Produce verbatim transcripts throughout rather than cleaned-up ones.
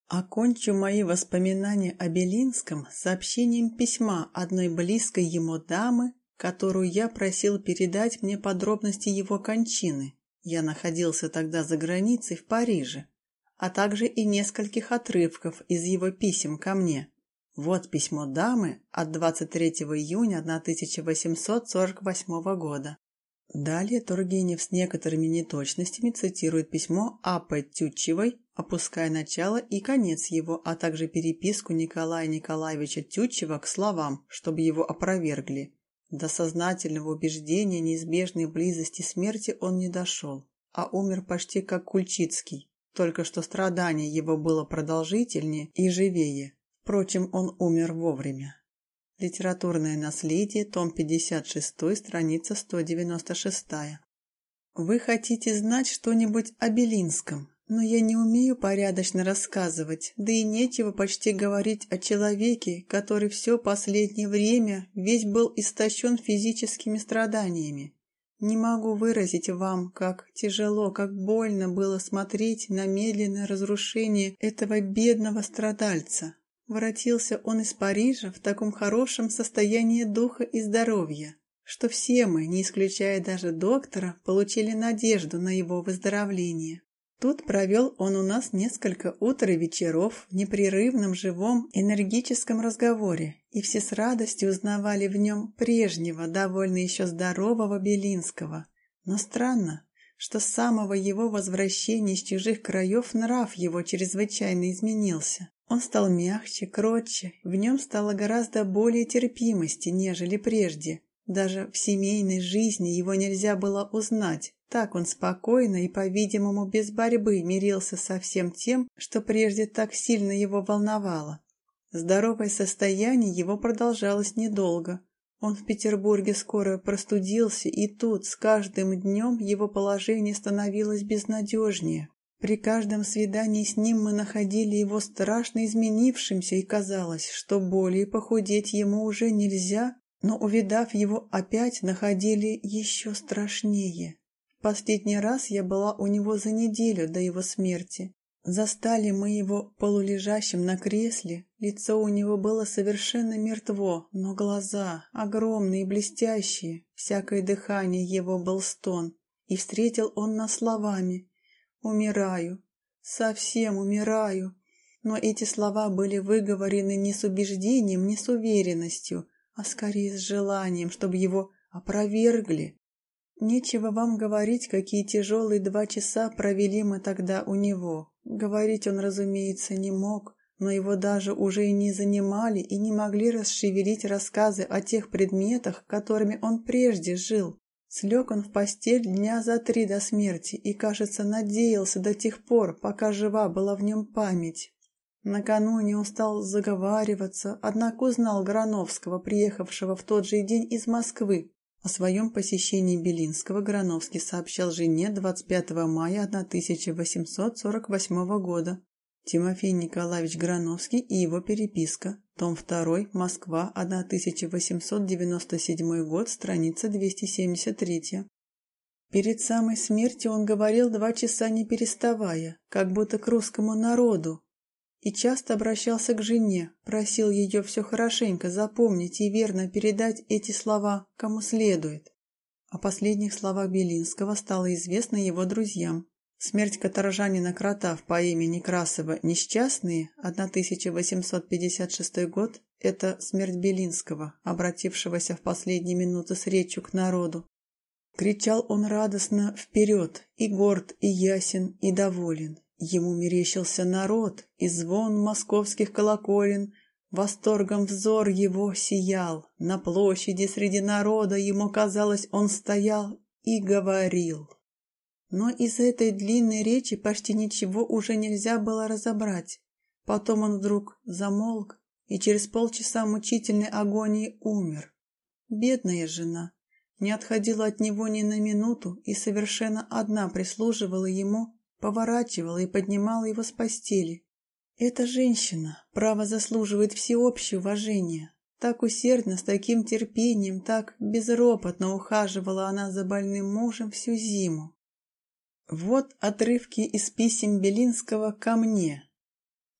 Окончу мои воспоминания о Белинском сообщением письма одной близкой ему дамы, которую я просил передать мне подробности его кончины. Я находился тогда за границей в Париже, а также и нескольких отрывков из его писем ко мне. Вот письмо дамы от двадцать третьего июня тысяча восемьсот сорок восьмого года. Далее Тургенев с некоторыми неточностями цитирует письмо А П Тютчевой, опуская начало и конец его, а также переписку Николая Николаевича Тютчева к словам, чтобы его опровергли. До сознательного убеждения неизбежной близости смерти он не дошел, а умер почти как Кульчицкий, только что страдание его было продолжительнее и живее. Впрочем, он умер вовремя. Литературное наследие, том пятьдесят шесть, страница сто девяносто шесть. Вы хотите знать что-нибудь о Белинском, но я не умею порядочно рассказывать, да и нечего почти говорить о человеке, который все последнее время весь был истощен физическими страданиями. Не могу выразить вам, как тяжело, как больно было смотреть на медленное разрушение этого бедного страдальца. Воротился он из Парижа в таком хорошем состоянии духа и здоровья, что все мы, не исключая даже доктора, получили надежду на его выздоровление. Тут провел он у нас несколько утр и вечеров в непрерывном, живом, энергическом разговоре, и все с радостью узнавали в нем прежнего, довольно еще здорового Белинского. Но странно, что с самого его возвращения из чужих краев нрав его чрезвычайно изменился. Он стал мягче, кротче, в нем стало гораздо более терпимости, нежели прежде. Даже в семейной жизни его нельзя было узнать. Так он спокойно и, по-видимому, без борьбы мирился со всем тем, что прежде так сильно его волновало. Здоровое состояние его продолжалось недолго. Он в Петербурге скоро простудился, и тут с каждым днем его положение становилось безнадежнее. При каждом свидании с ним мы находили его страшно изменившимся, и казалось, что более похудеть ему уже нельзя, но, увидав его, опять находили еще страшнее. В последний раз я была у него за неделю до его смерти. Застали мы его полулежащим на кресле, лицо у него было совершенно мертво, но глаза огромные и блестящие, всякое дыхание его был стон, и встретил он нас словами: «Умираю, совсем умираю». Но эти слова были выговорены не с убеждением, не с уверенностью, а скорее с желанием, чтобы его опровергли. Нечего вам говорить, какие тяжелые два часа провели мы тогда у него. Говорить он, разумеется, не мог, но его даже уже и не занимали и не могли расшевелить рассказы о тех предметах, которыми он прежде жил. Слег он в постель дня за три до смерти и, кажется, надеялся до тех пор, пока жива была в нем память. Накануне он стал заговариваться, однако узнал Грановского, приехавшего в тот же день из Москвы. О своем посещении Белинского Грановский сообщал жене двадцать пятого мая тысяча восемьсот сорок восьмого года. Тимофей Николаевич Грановский и его переписка. Том два, Москва, тысяча восемьсот девяносто седьмой год, страница двести семьдесят три. Перед самой смертью он говорил два часа не переставая, как будто к русскому народу, и часто обращался к жене, просил ее все хорошенько запомнить и верно передать эти слова кому следует. О последних словах Белинского стало известно его друзьям. Смерть каторжанина Крота в поэме Некрасова «Несчастные» тысяча восемьсот пятьдесят шестой год – это смерть Белинского, обратившегося в последние минуты с речью к народу. Кричал он радостно вперед, и горд, и ясен, и доволен. Ему мерещился народ, и звон московских колоколен, восторгом взор его сиял. На площади среди народа ему казалось, он стоял и говорил. Но из этой длинной речи почти ничего уже нельзя было разобрать. Потом он вдруг замолк и через полчаса мучительной агонии умер. Бедная жена не отходила от него ни на минуту и совершенно одна прислуживала ему, поворачивала и поднимала его с постели. Эта женщина, право, заслуживает всеобщего уважения. Так усердно, с таким терпением, так безропотно ухаживала она за больным мужем всю зиму. Вот отрывки из писем Белинского ко мне.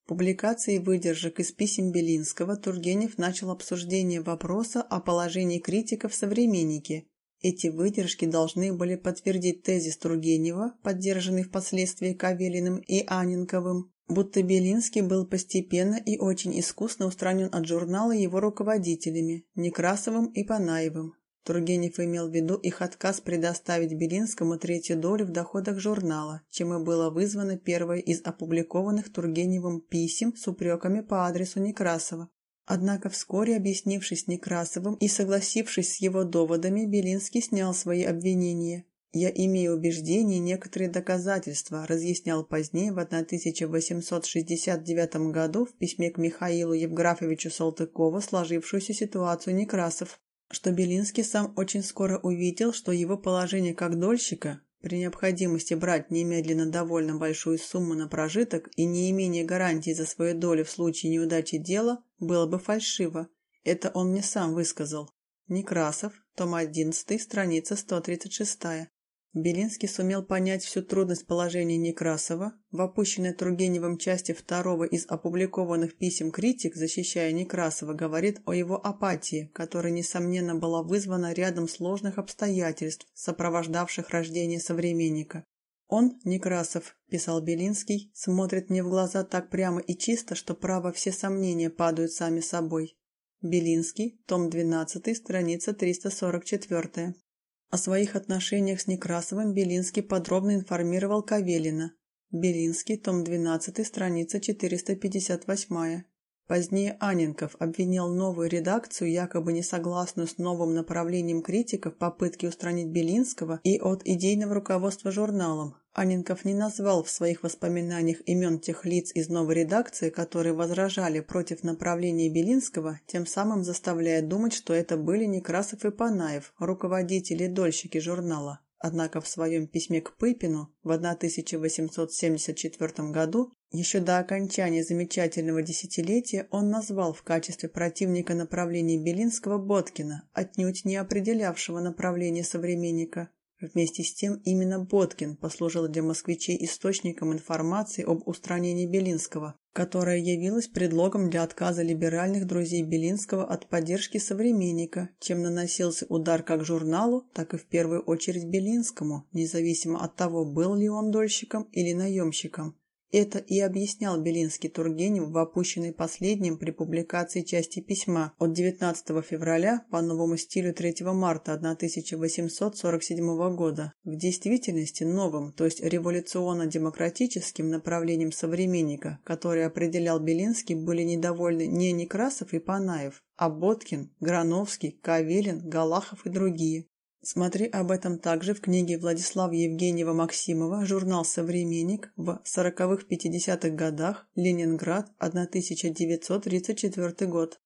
публикации выдержек из писем Белинского Тургенев начал обсуждение вопроса о положении критика в «Современнике». Эти выдержки должны были подтвердить тезис Тургенева, поддержанный впоследствии Кавелиным и Анненковым, будто Белинский был постепенно и очень искусно устранен от журнала его руководителями Некрасовым и Панаевым. Тургенев имел в виду их отказ предоставить Белинскому третью долю в доходах журнала, чем и было вызвано первое из опубликованных Тургеневым писем с упреками по адресу Некрасова. Однако вскоре, объяснившись с Некрасовым и согласившись с его доводами, Белинский снял свои обвинения. «Я имею убеждения и некоторые доказательства», разъяснял позднее в тысяча восемьсот шестьдесят девятом году в письме к Михаилу Евграфовичу Салтыкову сложившуюся ситуацию Некрасов, что Белинский сам очень скоро увидел, что его положение как дольщика, при необходимости брать немедленно довольно большую сумму на прожиток и не имение гарантии за свою долю в случае неудачи дела, было бы фальшиво. Это он мне сам высказал. Некрасов, том одиннадцатый, страница сто тридцать шесть. Белинский сумел понять всю трудность положения Некрасова. В опущенной Тургеневым части второго из опубликованных писем критик, защищая Некрасова, говорит о его апатии, которая, несомненно, была вызвана рядом сложных обстоятельств, сопровождавших рождение современника. «Он, Некрасов, — писал Белинский, — смотрит мне в глаза так прямо и чисто, что, право, все сомнения падают сами собой». Белинский, том двенадцатый, страница триста сорок четыре. О своих отношениях с Некрасовым Белинский подробно информировал Кавелина. Белинский, том двенадцатый, страница четыреста пятьдесят восемь. Позднее Анненков обвинял новую редакцию, якобы несогласную с новым направлением критиков, в попытке устранить Белинского и от идейного руководства журналом. Анненков не назвал в своих воспоминаниях имен тех лиц из новой редакции, которые возражали против направления Белинского, тем самым заставляя думать, что это были Некрасов и Панаев, руководители и дольщики журнала. Однако в своем письме к Пыпину в тысяча восемьсот семьдесят четвёртом году, еще до окончания замечательного десятилетия, он назвал в качестве противника направления Белинского Боткина, отнюдь не определявшего направление современника. Вместе с тем именно Боткин послужил для москвичей источником информации об устранении Белинского, которая явилась предлогом для отказа либеральных друзей Белинского от поддержки современника, чем наносился удар как журналу, так и в первую очередь Белинскому, независимо от того, был ли он дольщиком или наемщиком. Это и объяснял Белинский Тургенев в опущенной последним при публикации части письма от девятнадцатого февраля по новому стилю третьего марта тысяча восемьсот сорок седьмого года. В действительности новым, то есть революционно-демократическим направлением современника, который определял Белинский, были недовольны не Некрасов и Панаев, а Боткин, Грановский, Кавелин, Галахов и другие. Смотри об этом также в книге Владислава Евгеньева-Максимова «Журнал «Современник» в сороковых-пятидесятых годах. Ленинград, тысяча девятьсот тридцать четвёртый год».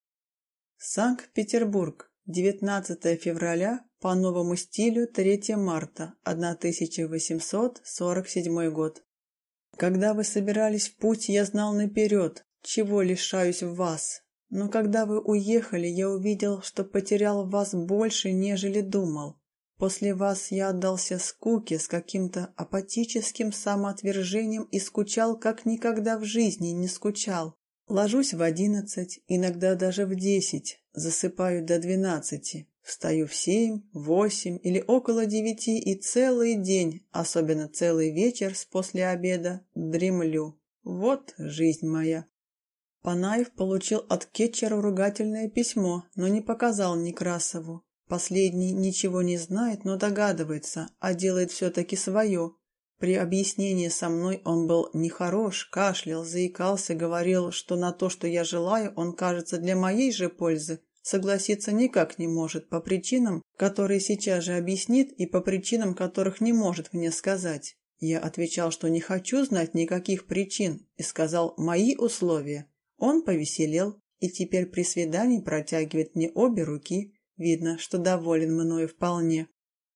Санкт-Петербург, девятнадцатого февраля по новому стилю третьего марта тысяча восемьсот сорок седьмой год. Когда вы собирались в путь, я знал наперед, чего лишаюсь в вас. Но когда вы уехали, я увидел, что потерял в вас больше, нежели думал. После вас я отдался скуке с каким-то апатическим самоотвержением и скучал, как никогда в жизни не скучал. Ложусь в одиннадцать, иногда даже в десять, засыпаю до двенадцати, встаю в семь, восемь или около девяти и целый день, особенно целый вечер с после обеда, дремлю. Вот жизнь моя. Панаев получил от Кетчера ругательное письмо, но не показал Некрасову. Последний ничего не знает, но догадывается, а делает все-таки свое. При объяснении со мной он был нехорош, кашлял, заикался, говорил, что на то, что я желаю, он, кажется, для моей же пользы согласиться никак не может по причинам, которые сейчас же объяснит, и по причинам, которых не может мне сказать. Я отвечал, что не хочу знать никаких причин, и сказал «мои условия». Он повеселел и теперь при свидании протягивает мне обе руки. Видно, что доволен мною вполне.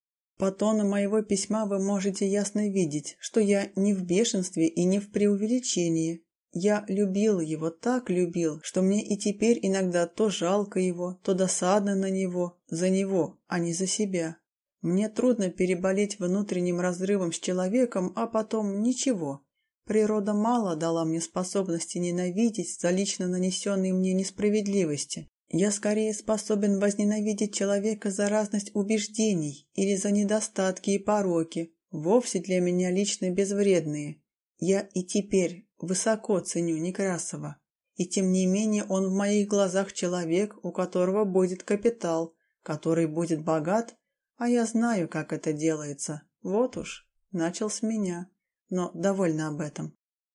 По тону моего письма вы можете ясно видеть, что я не в бешенстве и не в преувеличении. Я любил его, так любил, что мне и теперь иногда то жалко его, то досадно на него, за него, а не за себя. Мне трудно переболеть внутренним разрывом с человеком, а потом ничего. Природа мало дала мне способности ненавидеть за лично нанесенные мне несправедливости. Я скорее способен возненавидеть человека за разность убеждений или за недостатки и пороки, вовсе для меня лично безвредные. Я и теперь высоко ценю Некрасова. И тем не менее он в моих глазах человек, у которого будет капитал, который будет богат, а я знаю, как это делается. Вот уж, начал с меня. Но довольно об этом.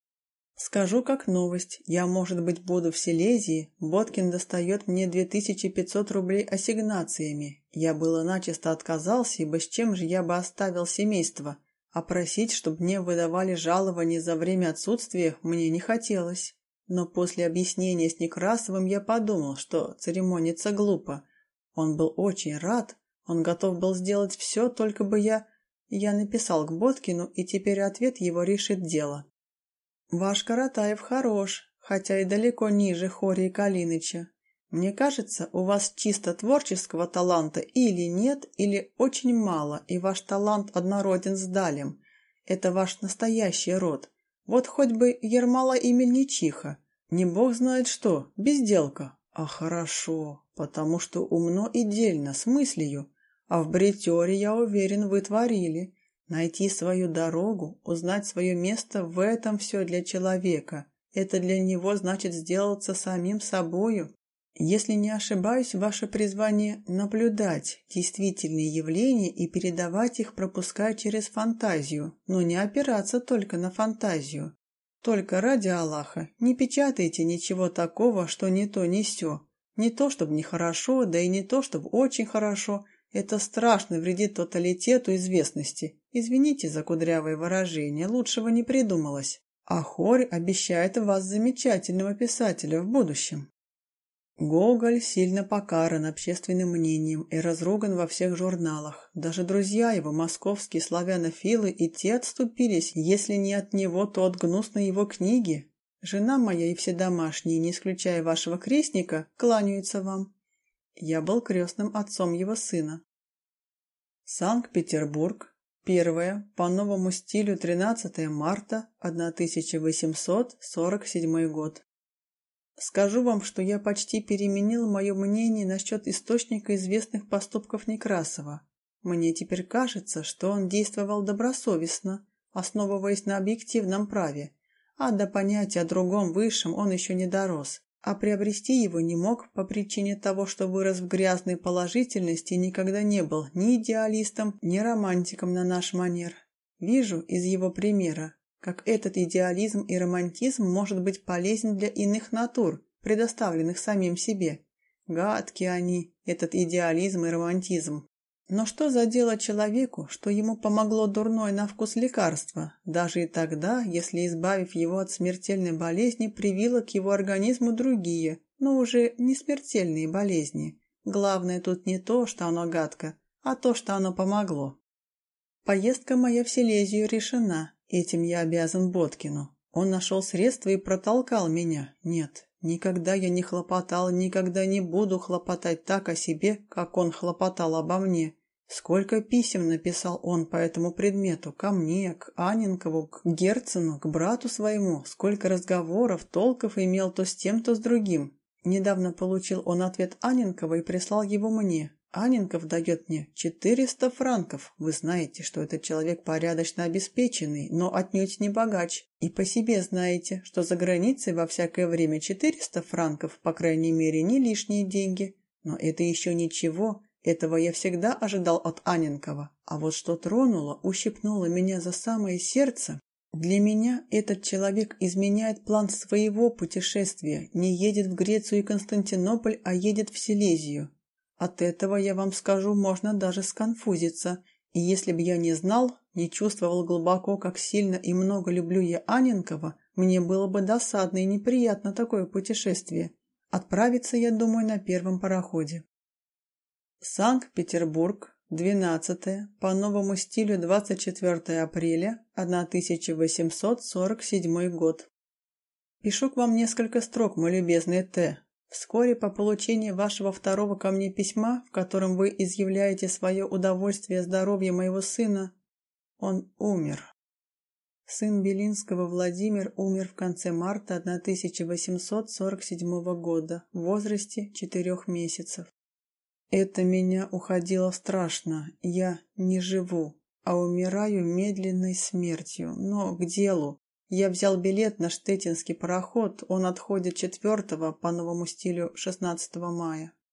Скажу как новость. Я, может быть, буду в Силезии. Боткин достает мне две тысячи пятьсот рублей ассигнациями. Я было начисто отказался, ибо с чем же я бы оставил семейство? А просить, чтобы мне выдавали жалование за время отсутствия, мне не хотелось. Но после объяснения с Некрасовым я подумал, что церемониться глупо. Он был очень рад, он готов был сделать все, только бы я... Я написал к Боткину, и теперь ответ его решит дело. Ваш Каратаев хорош, хотя и далеко ниже Хории Калиныча. Мне кажется, у вас чисто творческого таланта или нет, или очень мало, и ваш талант однороден с Далем. Это ваш настоящий род. Вот хоть бы Ермола и Мельничиха. Не бог знает что, безделка. А хорошо, потому что умно и дельно, с мыслью. А в бритере, я уверен, вы творили. Найти свою дорогу, узнать свое место — в этом все для человека. Это для него значит сделаться самим собою. Если не ошибаюсь, ваше призвание — наблюдать действительные явления и передавать их, пропуская через фантазию, но не опираться только на фантазию. Только ради Аллаха не печатайте ничего такого, что не то не сё. Не то, чтобы нехорошо, да и не то, чтобы очень хорошо. Это страшно вредит тоталитету известности. Извините за кудрявое выражение, лучшего не придумалось. А Хорь обещает вас замечательного писателя в будущем. Гоголь сильно покаран общественным мнением и разруган во всех журналах. Даже друзья его, московские славянофилы, и те отступились, если не от него, то от гнусной его книги. Жена моя и все домашние, не исключая вашего крестника, кланяются вам. Я был крестным отцом его сына. Санкт-Петербург, первое, по новому стилю, тринадцатое марта тысяча восемьсот сорок седьмой год. Скажу вам, что я почти переменил мое мнение насчет источника известных поступков Некрасова. Мне теперь кажется, что он действовал добросовестно, основываясь на объективном праве, а до понятия о другом высшем он еще не дорос. А приобрести его не мог по причине того, что вырос в грязной положительности и никогда не был ни идеалистом, ни романтиком на наш манер. Вижу из его примера, как этот идеализм и романтизм может быть полезен для иных натур, предоставленных самим себе. Гадкие они, этот идеализм и романтизм. Но что за дело человеку, что ему помогло дурное на вкус лекарство, даже и тогда, если, избавив его от смертельной болезни, привило к его организму другие, но уже не смертельные болезни. Главное тут не то, что оно гадко, а то, что оно помогло. Поездка моя в Силезию решена, этим я обязан Боткину. Он нашел средства и протолкал меня. Нет, никогда я не хлопотал, никогда не буду хлопотать так о себе, как он хлопотал обо мне. Сколько писем написал он по этому предмету, ко мне, к Анненкову, к Герцену, к брату своему, сколько разговоров, толков имел то с тем, то с другим. Недавно получил он ответ Анненкова и прислал его мне. Анненков дает мне четыреста франков. Вы знаете, что этот человек порядочно обеспеченный, но отнюдь не богач. И по себе знаете, что за границей во всякое время четыреста франков, по крайней мере, не лишние деньги. Но это еще ничего, этого я всегда ожидал от Анненкова. А вот что тронуло, ущипнуло меня за самое сердце. Для меня этот человек изменяет план своего путешествия, не едет в Грецию и Константинополь, а едет в Силезию. От этого, я вам скажу, можно даже сконфузиться, и если бы я не знал, не чувствовал глубоко, как сильно и много люблю я Анненкова, мне было бы досадно и неприятно такое путешествие. Отправиться, я думаю, на первом пароходе. Санкт-Петербург, двенадцатое, по новому стилю, двадцать четвёртое апреля тысяча восемьсот сорок седьмой год. Пишу к вам несколько строк, мой любезный Т. Вскоре по получении вашего второго ко мне письма, в котором вы изъявляете свое удовольствие здоровья моего сына, он умер. Сын Белинского Владимир умер в конце марта тысяча восемьсот сорок седьмого года в возрасте четырех месяцев. Это меня уходило страшно. Я не живу, а умираю медленной смертью. Но к делу. Я взял билет на штеттинский пароход. Он отходит четвёртого по новому стилю шестнадцатого мая.